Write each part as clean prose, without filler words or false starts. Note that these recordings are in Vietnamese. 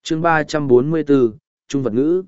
chương 344, Trung vật ngữ.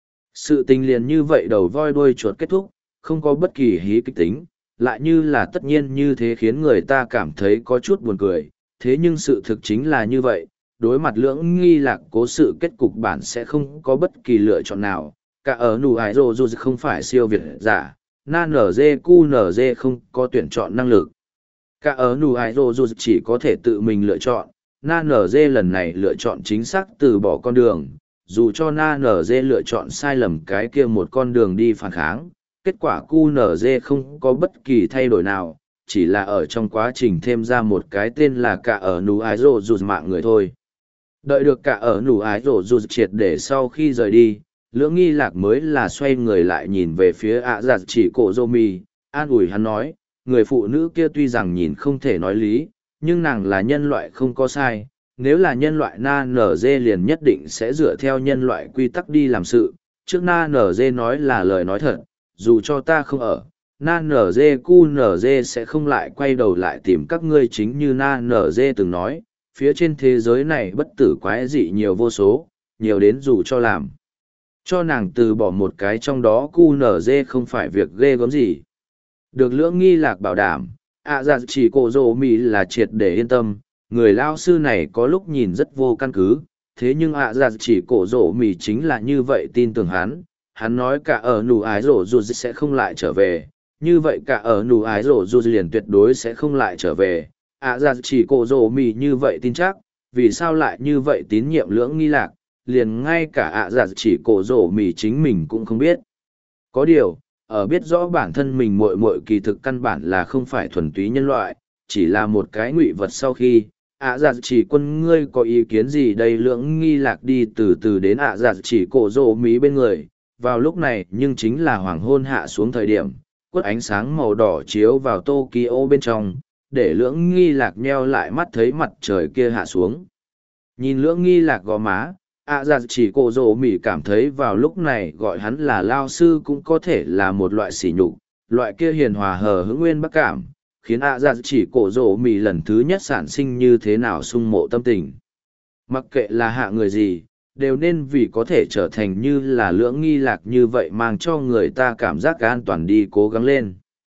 Sự tình liền như vậy đầu voi đuôi chuột kết thúc, không có bất kỳ hí kịch tính, lại như là tất nhiên như thế khiến người ta cảm thấy có chút buồn cười. Thế nhưng sự thực chính là như vậy, đối mặt lưỡng nghi lạc cố sự kết cục bản sẽ không có bất kỳ lựa chọn nào. Cả ở nụ ải rồ dù không phải siêu việt giả, na nở dê cu nở dê không có tuyển chọn năng lực. Cả ở nụ ải rồ dù chỉ có thể tự mình lựa chọn, na nở dê lần này lựa chọn chính xác từ bỏ con đường, dù cho na nở dê lựa chọn sai lầm cái kia một con đường đi phản kháng, kết quả cu nở dê không có bất kỳ thay đổi nào, chỉ là ở trong quá trình thêm ra một cái tên là cả ở nụ ái rồ dù mạng người thôi. Đợi được cả ở nụ ái rồ dù triệt để sau khi rời đi, lưỡng nghi lạc mới là xoay người lại nhìn về phía ạ giặt chỉ cổ dô mi, an ủi hắn nói, người phụ nữ kia tuy rằng nhìn không thể nói lý, nhưng nàng là nhân loại không có sai. Nếu là nhân loại na nở dê liền nhất định sẽ dựa theo nhân loại quy tắc đi làm sự, trước na nở dê nói là lời nói thật, dù cho ta không ở, na nở dê cu nở dê sẽ không lại quay đầu lại tìm các ngươi, chính như na nở dê từng nói, phía trên thế giới này bất tử quái dị nhiều vô số, nhiều đến dù cho làm cho nàng từ bỏ một cái trong đó cu nở dê không phải việc ghê gớm gì. Được lưỡng nghi lạc bảo đảm, ạ dạ chỉ cổ rồ mì là triệt để yên tâm, người lao sư này có lúc nhìn rất vô căn cứ, thế nhưng ạ dạ chỉ cổ rồ mì chính là như vậy tin tưởng hắn nói cả ở nụ ái rồ dù sẽ không lại trở về, như vậy cả ở nụ ái rồ dù liền tuyệt đối sẽ không lại trở về. ạ dạ chỉ cổ rồ mì như vậy tin chắc, vì sao lại như vậy tín nhiệm lưỡng nghi lạc, liền ngay cả ạ dạ chỉ cổ rồ mì chính mình cũng không biết. Có điều, ở biết rõ bản thân mình muội muội kỳ thực căn bản là không phải thuần túy nhân loại, chỉ là một cái ngụy vật sau khi, ạ dạ chỉ quân ngươi có ý kiến gì đây? Lưỡng nghi lạc đi từ từ đến ạ dạ chỉ cổ rồ mí bên người, vào lúc này nhưng chính là hoàng hôn hạ xuống thời điểm, quất ánh sáng màu đỏ chiếu vào Tokyo bên trong, để lưỡng nghi lạc nheo lại mắt thấy mặt trời kia hạ xuống. Nhìn lưỡng nghi lạc gò má, ạ dạ chỉ cổ rồ mỉ cảm thấy vào lúc này gọi hắn là lao sư cũng có thể là một loại sỉ nhục, loại kia hiền hòa hờ hững nguyên bắc cảm, khiến ạ dạ chỉ cổ rồ mỉ lần thứ nhất sản sinh như thế nào sung mộ tâm tình. Mặc kệ là hạ người gì, đều nên vì có thể trở thành như là lưỡng nghi lạc như vậy mang cho người ta cảm giác an toàn đi cố gắng lên.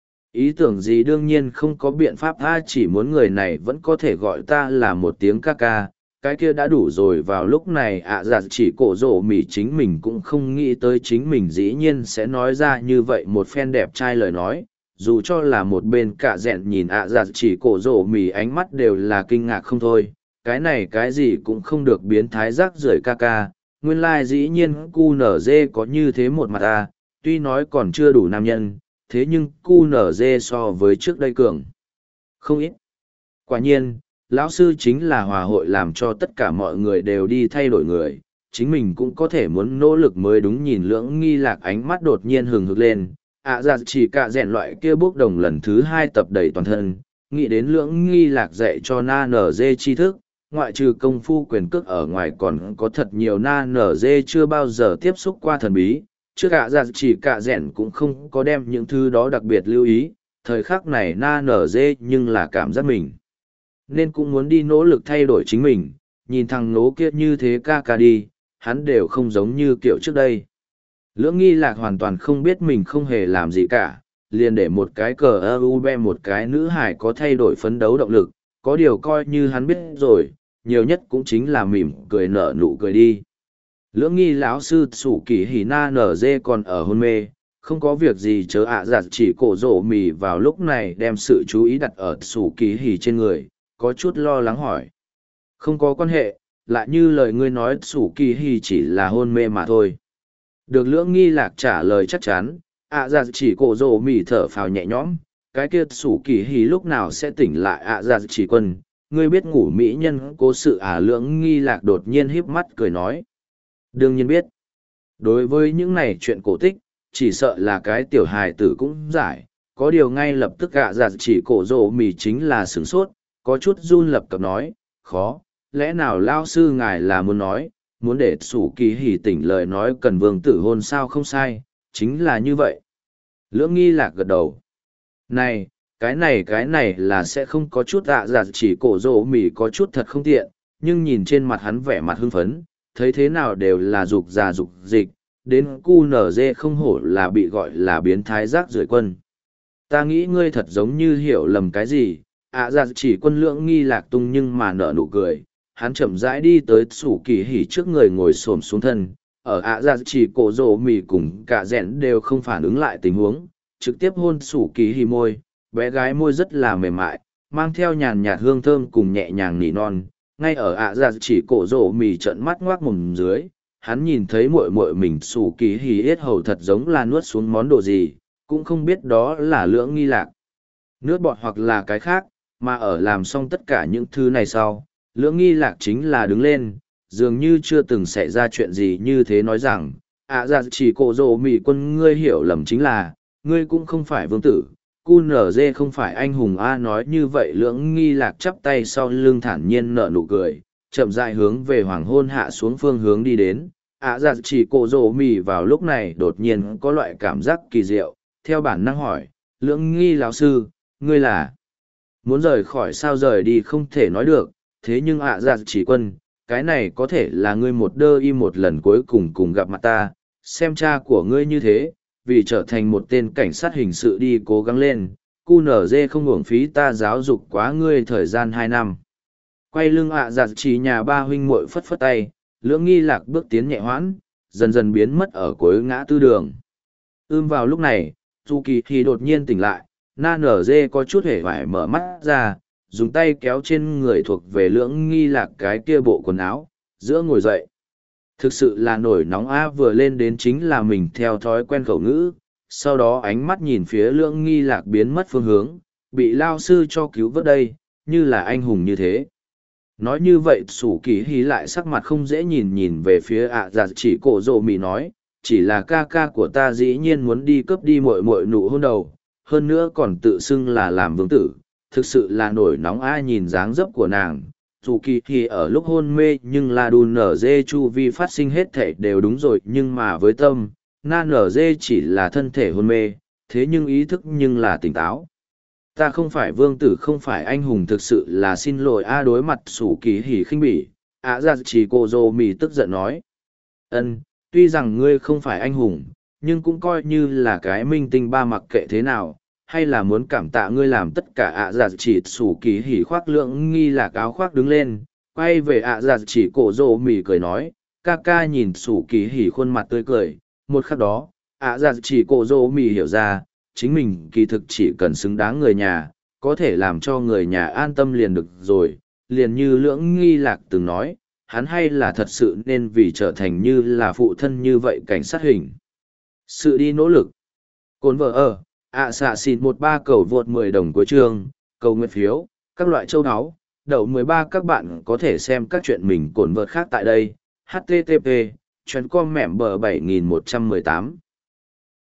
Ý tưởng gì đương nhiên không có biện pháp, chỉ muốn người này vẫn có thể gọi ta là một tiếng ca ca, cái kia đã đủ rồi. Vào lúc này ạ dạ chỉ cổ rồ mỉ chính mình cũng không nghĩ tới chính mình dĩ nhiên sẽ nói ra như vậy một phen đẹp trai lời nói, dù cho là một bên cả dẹn nhìn ạ dạ chỉ cổ rồ mỉ ánh mắt đều là kinh ngạc không thôi, cái này cái gì cũng không được, biến thái rác rưởi ca ca, nguyên lai dĩ nhiên cu nở dê có như thế một mặt tuy nói còn chưa đủ nam nhân, thế nhưng cu nở dê so với trước đây cường không ít. Quả nhiên, lão sư chính là hòa hội làm cho tất cả mọi người đều đi thay đổi người, chính mình cũng có thể muốn nỗ lực mới đúng. Nhìn lưỡng nghi lạc ánh mắt đột nhiên hừng hực lên, ạ dạ chỉ cả rèn loại kia bốc đồng lần thứ 2 tập đầy toàn thân, nghĩ đến lưỡng nghi lạc dạy cho na nở dê tri thức, ngoại trừ công phu quyền cước ở ngoài còn có thật nhiều na nở dê chưa bao giờ tiếp xúc qua thần bí, trước ạ dạ chỉ cả rèn cũng không có đem những thứ đó đặc biệt lưu ý, thời khắc này na nở dê nhưng là cảm giác mình nên cũng muốn đi nỗ lực thay đổi chính mình, nhìn thằng nố kia như thế ca ca đi, hắn đều không giống như kiểu trước đây. Lưỡng nghi lạc hoàn toàn không biết mình không hề làm gì cả, liền để một cái cờ ơ be một cái nữ hải có thay đổi phấn đấu động lực, có điều coi như hắn biết rồi, nhiều nhất cũng chính là mỉm cười nở nụ cười đi. Lưỡng nghi lão sư sủ kỳ hỉ na nở dê còn ở hôn mê, không có việc gì chớ ạ giặt chỉ cổ rổ mì vào lúc này đem sự chú ý đặt ở sủ kỳ hỉ trên người, có chút lo lắng hỏi. Không có quan hệ, lại như lời ngươi nói sủ kỳ hỉ chỉ là hôn mê mà thôi. Được lưỡng nghi lạc trả lời chắc chắn, ạ giặt chỉ cổ rổ mì thở phào nhẹ nhõm, cái kia sủ kỳ hỉ lúc nào sẽ tỉnh lại ạ giặt chỉ quân, ngươi biết ngủ mỹ nhân cố sự lưỡng nghi lạc đột nhiên híp mắt cười nói. Đương nhiên biết. Đối với những này chuyện cổ tích, chỉ sợ là cái tiểu hài tử cũng giải, có điều ngay lập tức ạ giặt chỉ cổ rổ mì chính là sửng sốt, có chút run lập cập nói, khó, lẽ nào lao sư ngài là muốn nói, muốn để sủ kỳ hỉ tỉnh lời nói cần vương tử hôn sao? Không sai, chính là như vậy. Lưỡng nghi lạc gật đầu. Này, cái này là sẽ không có chút ạ giặt chỉ cổ rổ mì có chút thật không tiện, nhưng nhìn trên mặt hắn vẻ mặt hưng phấn, thấy thế nào đều là dục già dục dịch, đến cu nở dê không hổ là bị gọi là biến thái rác rưởi quân. Ta nghĩ ngươi thật giống như hiểu lầm cái gì, dạ chỉ quân lưỡng nghi lạc tung nhưng mà nở nụ cười, hắn chậm rãi đi tới sủ kỳ hỉ trước người ngồi xổm xuống thân, ở dạ chỉ cổ rổ mì cùng cả rẽn đều không phản ứng lại tình huống, trực tiếp hôn sủ kỳ hỉ môi, bé gái môi rất là mềm mại, mang theo nhàn nhạt hương thơm cùng nhẹ nhàng nỉ non, ngay ở dạ chỉ cổ rổ mì trợn mắt ngoác mồm dưới. Hắn nhìn thấy muội muội mình sủ kỳ hỉ yết hầu thật giống là nuốt xuống món đồ gì, cũng không biết đó là lưỡng nghi lạc, nước bọt hoặc là cái khác, mà ở làm xong tất cả những thứ này sau, lưỡng nghi lạc chính là đứng lên, dường như chưa từng xảy ra chuyện gì như thế nói rằng, dạ chỉ cổ rồ mì quân ngươi hiểu lầm chính là, ngươi cũng không phải vương tử, cu nở dê không phải anh hùng a nói như vậy lưỡng nghi lạc chắp tay sau lưng thản nhiên nở nụ cười, chậm rãi hướng về hoàng hôn hạ xuống phương hướng đi đến. Dạ chỉ cổ rồ mì vào lúc này đột nhiên có loại cảm giác kỳ diệu, theo bản năng hỏi, lưỡng nghi lão sư, ngươi là muốn rời khỏi sao rời đi không thể nói được, thế nhưng dạ chỉ quân, cái này có thể là ngươi một đơ y một lần cuối cùng cùng gặp mặt ta, xem cha của ngươi như thế, vì trở thành một tên cảnh sát hình sự đi cố gắng lên, cu nở dê không uổng phí ta giáo dục quá ngươi thời gian 2 năm. Quay lưng dạ chỉ nhà ba huynh muội phất phất tay, lưỡng nghi lạc bước tiến nhẹ hoãn, dần dần biến mất ở cuối ngã tư đường. Vào lúc này, Dù Kỳ thì đột nhiên tỉnh lại, na nở dê có chút hề vải mở mắt ra, dùng tay kéo trên người thuộc về lưỡng nghi lạc cái kia bộ quần áo, giữa ngồi dậy. Thực sự là nổi nóng a vừa lên đến chính là mình theo thói quen khẩu ngữ, sau đó ánh mắt nhìn phía lưỡng nghi lạc biến mất phương hướng, bị lao sư cho cứu vớt đây, như là anh hùng như thế. Nói như vậy Sủ Kỳ Hí lại sắc mặt không dễ nhìn nhìn về phía dạ chỉ cổ rồ mì nói, chỉ là ca ca của ta dĩ nhiên muốn đi cướp đi muội muội nụ hôn đầu, hơn nữa còn tự xưng là làm vương tử, thực sự là nổi nóng ai nhìn dáng dấp của nàng. Dù kỳ thì ở lúc hôn mê nhưng là đùn nở dê chu vi phát sinh hết thể đều đúng rồi nhưng mà với tâm, na nở dê chỉ là thân thể hôn mê, thế nhưng ý thức nhưng là tỉnh táo. Ta không phải vương tử không phải anh hùng thực sự là xin lỗi a đối mặt Sủ Kỳ Hỉ khinh bỉ, dạ chỉ cô dô mì tức giận nói. Tuy rằng ngươi không phải anh hùng, nhưng cũng coi như là cái minh tinh ba mặc kệ thế nào, hay là muốn cảm tạ ngươi làm tất cả dạ chỉ Sủ Kỳ Hỉ khoác lưỡng nghi lạc áo khoác đứng lên, quay về dạ chỉ cổ rồ mỉ cười nói, ca ca nhìn Sủ Kỳ Hỉ khuôn mặt tươi cười, một khắc đó, dạ chỉ cổ rồ mỉ hiểu ra, chính mình kỳ thực chỉ cần xứng đáng người nhà, có thể làm cho người nhà an tâm liền được rồi, liền như lưỡng nghi lạc từng nói, hắn hay là thật sự nên vì trở thành như là phụ thân như vậy cảnh sát hình. Sự đi nỗ lực. Cồn vợ xạ xịn 13 cầu vượt 10 đồng của chương, cầu nguyện phiếu, các loại châu áo, đậu 13 các bạn có thể xem các chuyện mình cồn vợt khác tại đây. HTTP, chuyến com mẻm bờ 7118.